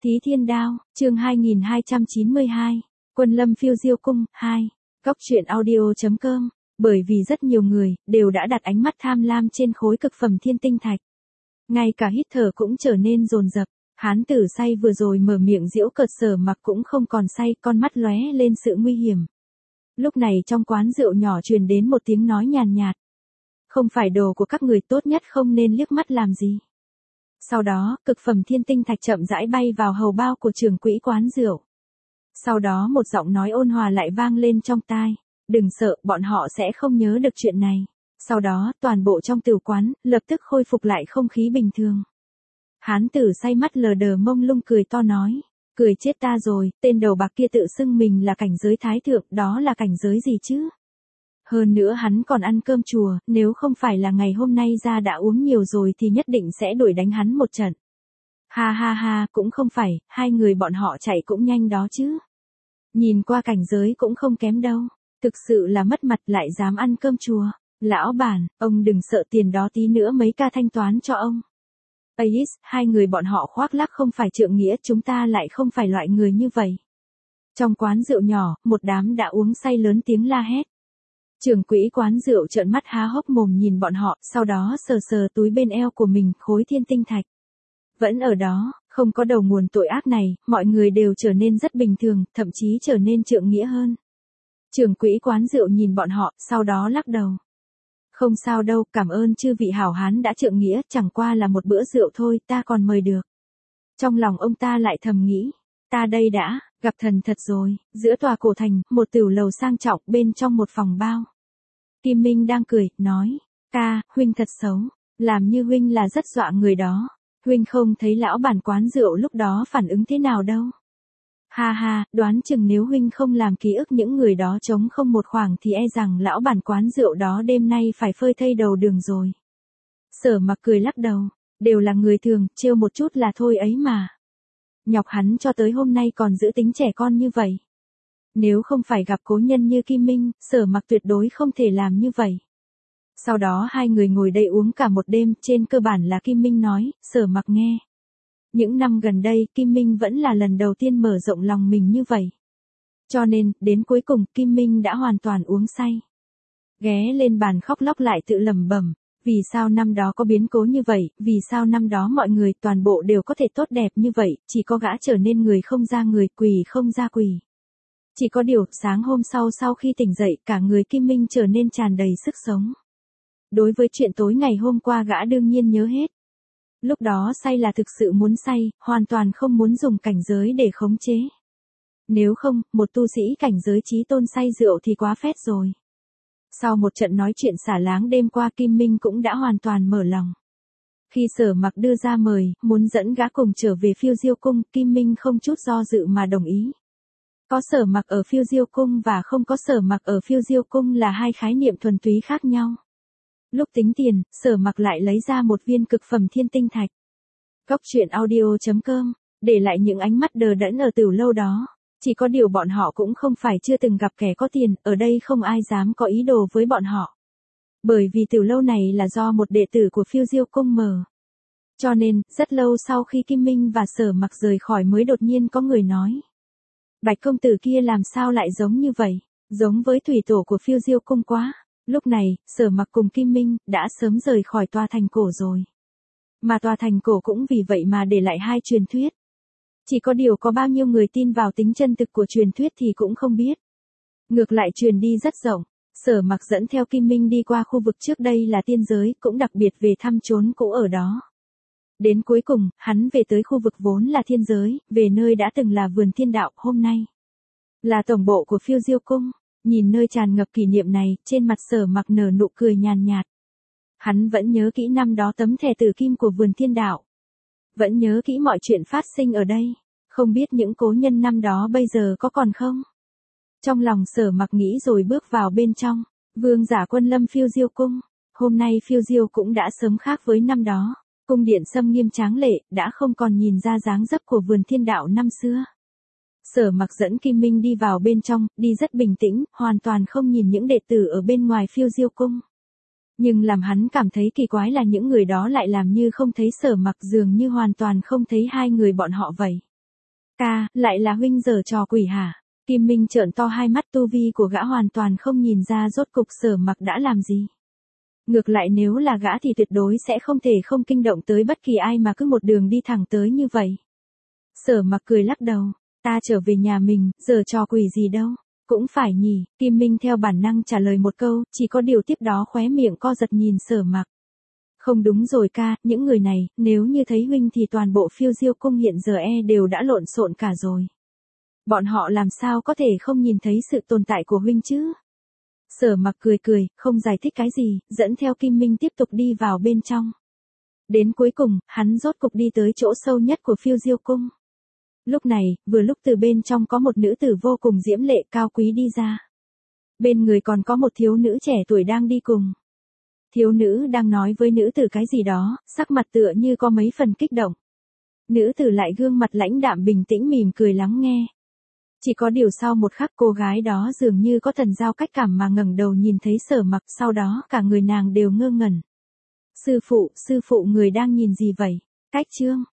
Thí Thiên Đao, chương 2292, Quân Lâm Phiêu Diêu Cung, 2, Góc truyện audio.com, bởi vì rất nhiều người, đều đã đặt ánh mắt tham lam trên khối cực phẩm thiên tinh thạch. Ngay cả hít thở cũng trở nên dồn dập, hán tử say vừa rồi mở miệng giễu cợt Sở Mặc cũng không còn say, con mắt lóe lên sự nguy hiểm. Lúc này trong quán rượu nhỏ truyền đến một tiếng nói nhàn nhạt. Không phải đồ của các người tốt nhất không nên liếc mắt làm gì. Sau đó, cực phẩm thiên tinh thạch chậm rãi bay vào hầu bao của trưởng quỹ quán rượu. Sau đó một giọng nói ôn hòa lại vang lên trong tai. Đừng sợ, bọn họ sẽ không nhớ được chuyện này. Sau đó, toàn bộ trong tử quán, lập tức khôi phục lại không khí bình thường. Hán tử say mắt lờ đờ mông lung cười to nói. Cười chết ta rồi, tên đầu bạc kia tự xưng mình là cảnh giới thái thượng, đó là cảnh giới gì chứ? Hơn nữa hắn còn ăn cơm chùa, nếu không phải là ngày hôm nay ra đã uống nhiều rồi thì nhất định sẽ đuổi đánh hắn một trận. Ha ha ha, cũng không phải, hai người bọn họ chạy cũng nhanh đó chứ. Nhìn qua cảnh giới cũng không kém đâu, thực sự là mất mặt lại dám ăn cơm chùa. Lão bản, ông đừng sợ tiền đó tí nữa mấy ca thanh toán cho ông. Ais, hai người bọn họ khoác lác không phải trượng nghĩa, chúng ta lại không phải loại người như vậy. Trong quán rượu nhỏ, một đám đã uống say lớn tiếng la hét. Trưởng quỹ quán rượu trợn mắt há hốc mồm nhìn bọn họ, sau đó sờ sờ túi bên eo của mình, khối thiên tinh thạch. Vẫn ở đó, không có đầu nguồn tội ác này, mọi người đều trở nên rất bình thường, thậm chí trở nên trượng nghĩa hơn. Trưởng quỹ quán rượu nhìn bọn họ, sau đó lắc đầu. Không sao đâu, cảm ơn chư vị hảo hán đã trượng nghĩa, chẳng qua là một bữa rượu thôi, ta còn mời được. Trong lòng ông ta lại thầm nghĩ, ta đây đã, gặp thần thật rồi, giữa tòa cổ thành, một tiểu lầu sang trọng bên trong một phòng bao. Kim Minh đang cười, nói, ca, huynh thật xấu, làm như huynh là rất dọa người đó, huynh không thấy lão bản quán rượu lúc đó phản ứng thế nào đâu. Ha ha, đoán chừng nếu huynh không làm ký ức những người đó trống không một khoảng thì e rằng lão bản quán rượu đó đêm nay phải phơi thây đầu đường rồi. Sở Mặc cười lắc đầu, đều là người thường, trêu một chút là thôi ấy mà. Nhọc hắn cho tới hôm nay còn giữ tính trẻ con như vậy. Nếu không phải gặp cố nhân như Kim Minh, Sở Mặc tuyệt đối không thể làm như vậy. Sau đó hai người ngồi đây uống cả một đêm, trên cơ bản là Kim Minh nói, Sở Mặc nghe. Những năm gần đây, Kim Minh vẫn là lần đầu tiên mở rộng lòng mình như vậy. Cho nên, đến cuối cùng, Kim Minh đã hoàn toàn uống say. Ghé lên bàn khóc lóc lại tự lẩm bẩm, vì sao năm đó có biến cố như vậy, vì sao năm đó mọi người toàn bộ đều có thể tốt đẹp như vậy, chỉ có gã trở nên người không ra người, quỷ không ra quỷ. Chỉ có điều, sáng hôm sau khi tỉnh dậy, cả người Kim Minh trở nên tràn đầy sức sống. Đối với chuyện tối ngày hôm qua gã đương nhiên nhớ hết. Lúc đó say là thực sự muốn say, hoàn toàn không muốn dùng cảnh giới để khống chế. Nếu không, một tu sĩ cảnh giới chí tôn say rượu thì quá phét rồi. Sau một trận nói chuyện xả láng đêm qua, Kim Minh cũng đã hoàn toàn mở lòng. Khi Sở Mặc đưa ra mời, muốn dẫn gã cùng trở về Phiêu Diêu Cung, Kim Minh không chút do dự mà đồng ý. Có Sở Mặc ở Phiêu Diêu Cung và không có Sở Mặc ở Phiêu Diêu Cung là hai khái niệm thuần túy khác nhau. Lúc tính tiền, Sở Mặc lại lấy ra một viên cực phẩm thiên tinh thạch. Góc truyện audio.com, để lại những ánh mắt đờ đẫn ở tiểu lâu đó. Chỉ có điều bọn họ cũng không phải chưa từng gặp kẻ có tiền, ở đây không ai dám có ý đồ với bọn họ. Bởi vì tiểu lâu này là do một đệ tử của Phiêu Diêu Cung mở. Cho nên, rất lâu sau khi Kim Minh và Sở Mặc rời khỏi mới đột nhiên có người nói. Bạch công tử kia làm sao lại giống như vậy, giống với thủy tổ của Phiêu Diêu Cung quá. Lúc này, Sở Mặc cùng Kim Minh đã sớm rời khỏi tòa thành cổ rồi. Mà tòa thành cổ cũng vì vậy mà để lại hai truyền thuyết. Chỉ có điều có bao nhiêu người tin vào tính chân thực của truyền thuyết thì cũng không biết. Ngược lại truyền đi rất rộng. Sở Mặc dẫn theo Kim Minh đi qua khu vực trước đây là tiên giới, cũng đặc biệt về thăm chốn cũ ở đó. Đến cuối cùng, hắn về tới khu vực vốn là thiên giới, về nơi đã từng là vườn thiên đạo, hôm nay là tổng bộ của Phiêu Diêu Cung. Nhìn nơi tràn ngập kỷ niệm này, trên mặt Sở Mặc nở nụ cười nhàn nhạt. Hắn vẫn nhớ kỹ năm đó tấm thẻ tử kim của vườn thiên đạo. Vẫn nhớ kỹ mọi chuyện phát sinh ở đây. Không biết những cố nhân năm đó bây giờ có còn không? Trong lòng Sở Mặc nghĩ rồi bước vào bên trong. Vương giả Quân Lâm Phiêu Diêu Cung. Hôm nay Phiêu Diêu cũng đã sớm khác với năm đó. Cung điện xâm nghiêm tráng lệ, đã không còn nhìn ra dáng dấp của vườn thiên đạo năm xưa. Sở Mặc dẫn Kim Minh đi vào bên trong, đi rất bình tĩnh, hoàn toàn không nhìn những đệ tử ở bên ngoài Phiêu Diêu Cung. Nhưng làm hắn cảm thấy kỳ quái là những người đó lại làm như không thấy Sở Mặc, dường như hoàn toàn không thấy hai người bọn họ vậy. Ca, lại là huynh giở trò quỷ hả? Kim Minh trợn to hai mắt, tu vi của gã hoàn toàn không nhìn ra rốt cục Sở Mặc đã làm gì. Ngược lại nếu là gã thì tuyệt đối sẽ không thể không kinh động tới bất kỳ ai mà cứ một đường đi thẳng tới như vậy. Sở Mặc cười lắc đầu, ta trở về nhà mình, giở trò quỷ gì đâu. Cũng phải nhỉ, Kim Minh theo bản năng trả lời một câu, chỉ có điều tiếp đó khóe miệng co giật nhìn Sở Mặc. Không đúng rồi ca, những người này, nếu như thấy huynh thì toàn bộ Phiêu Diêu cung hiện giờ đều đã lộn xộn cả rồi. Bọn họ làm sao có thể không nhìn thấy sự tồn tại của huynh chứ? Sở Mặc cười cười, không giải thích cái gì, dẫn theo Kim Minh tiếp tục đi vào bên trong. Đến cuối cùng, hắn rốt cục đi tới chỗ sâu nhất của Phiêu Diêu cung. Lúc này, vừa lúc từ bên trong có một nữ tử vô cùng diễm lệ cao quý đi ra. Bên người còn có một thiếu nữ trẻ tuổi đang đi cùng. Thiếu nữ đang nói với nữ tử cái gì đó, sắc mặt tựa như có mấy phần kích động. Nữ tử lại gương mặt lãnh đạm bình tĩnh mỉm cười lắng nghe. Chỉ có điều sau một khắc cô gái đó dường như có thần giao cách cảm mà ngẩng đầu nhìn thấy Sở Mặc, sau đó cả người nàng đều ngơ ngẩn. Sư phụ người đang nhìn gì vậy? Cách chương